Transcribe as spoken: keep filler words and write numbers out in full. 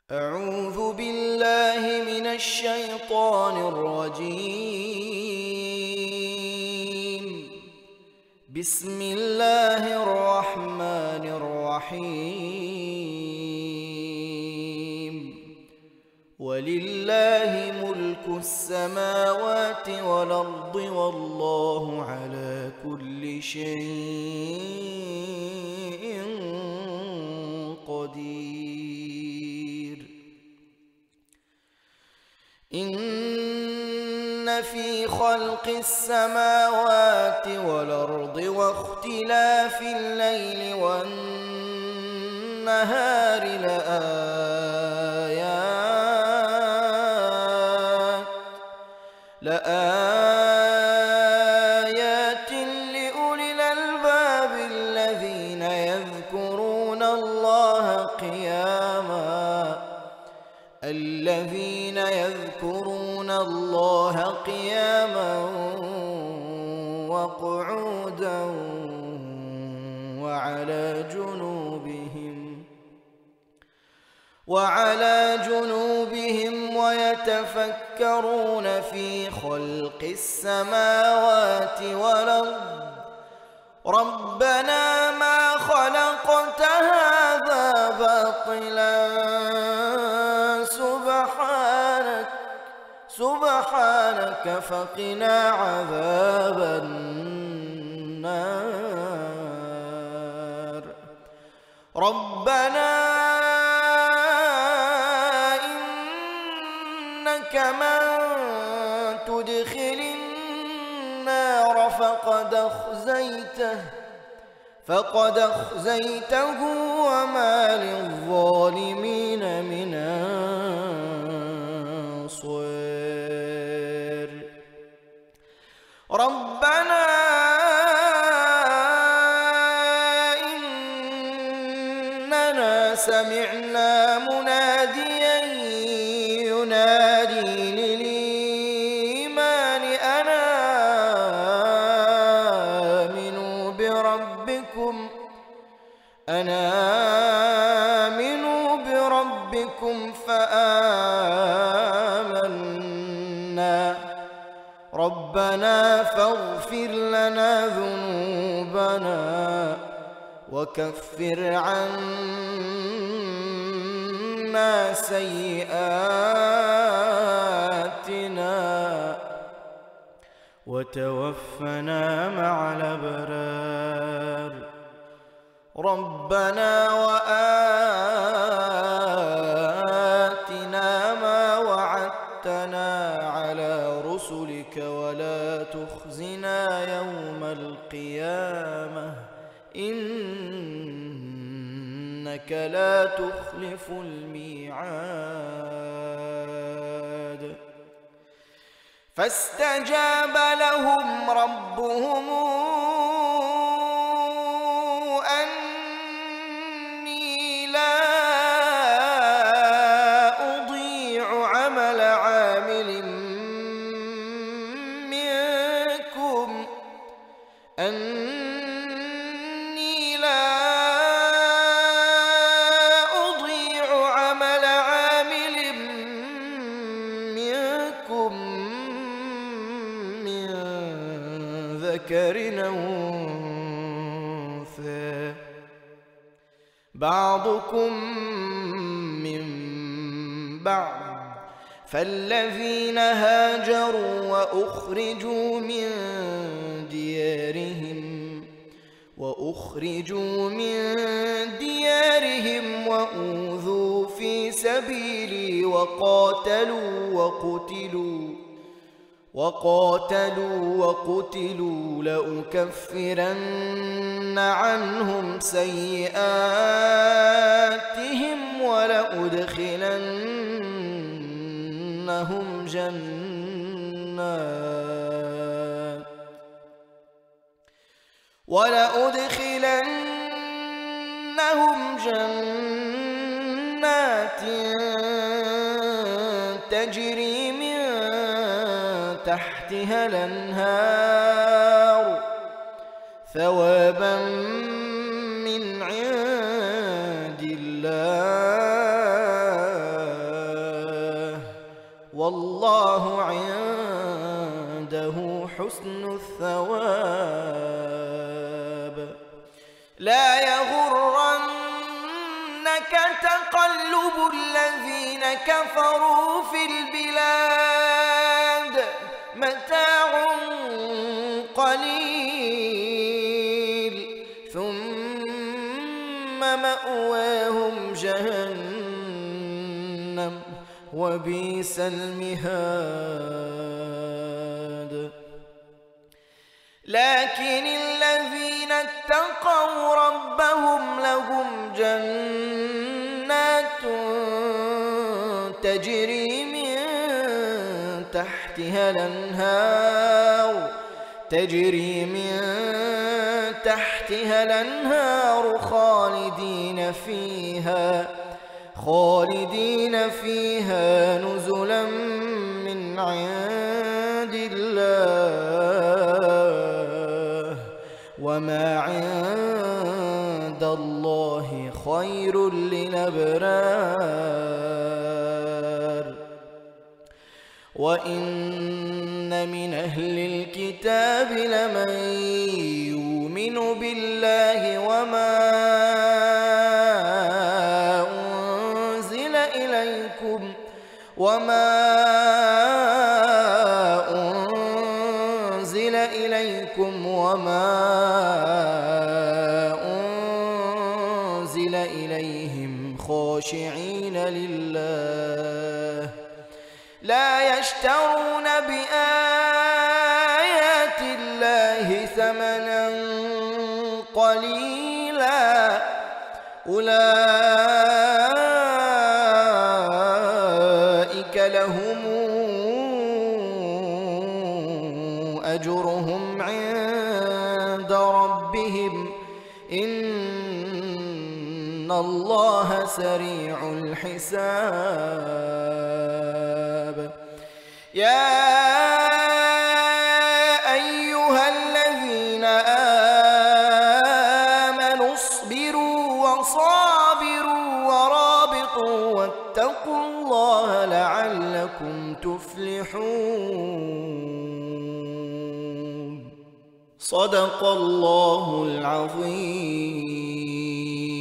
أعوذ بالله من الشيطان الرجيم. بسم الله الرحمن الرحيم. ولله ملك السماوات والأرض والله على كل شيء قدير. إن في خلق السماوات والأرض واختلاف الليل والنهار لآيات لآيات لأولي الألباب الذين يذكرون الله قياما الذين يذكرون الله قياما وقعودا وعلى جنوبهم وعلى جنوبهم ويتفكرون في خلق السماوات والأرض ربنا ما خلقت هذا باطلا سبحانك سبحانك فقنا عذاب النار. ربنا إنك من تدخل النار فقد أخزيته فقد أخزيته وما للظالمين من أنصار. ربنا إننا سمعنا مناديا ينادي للإيمان أن آمنوا بربكم أن آمنوا بربكم فآمنا. ربنا فاغفر لنا ذنوبنا وكفر عنا سيئاتنا وتوفنا مع الأبرار. ربنا وآتنا ما وعدتنا على رسلك ولا تخزنا يوم القيامة إنك لا تخلف الميعاد. فاستجاب لهم ربهم أني لا أضيع عمل عامل منكم أني لا أضيع عمل عامل منكم من ذكر أو أنثى بعضكم من بعض فالذين هاجروا وأخرجوا من ديارهم وأخرجوا من ديارهم وأوذوا في سبيلي وقاتلوا وقتلوا وقاتلوا وقتلوا لأكفرن عنهم سيئاتهم ولأدخلنهم جنات ولأدخلنهم جنات تجري من تحتها الأنهار ثوابا من عند الله والله عنده حسن الثواب. لا يغرنك تقلب الذين كفروا في البلاد، متاع قليل ثم مأواهم جهنم وبئس المهاد. لكن الذين اتقوا ربهم لهم جنات تجري من تحتها الأنهار تجري من تحتها الأنهار خالدين فيها خالدين فيها نزلا من عند الله، وما عند الله خير للأبرار. وإن من أهل الكتاب لمن يؤمن بالله وما أنزل إليكم وما أنزل إليكم وما أنزل إليهم خاشعين لله لا يشترون بآيات الله ثمنا قليلا، أولئك لهم أجرهم عند ربهم إن الله سريع الحساب. يا أيها الذين آمنوا اصبروا وصابروا ورابطوا واتقوا الله لعلكم تفلحون. صدق الله العظيم.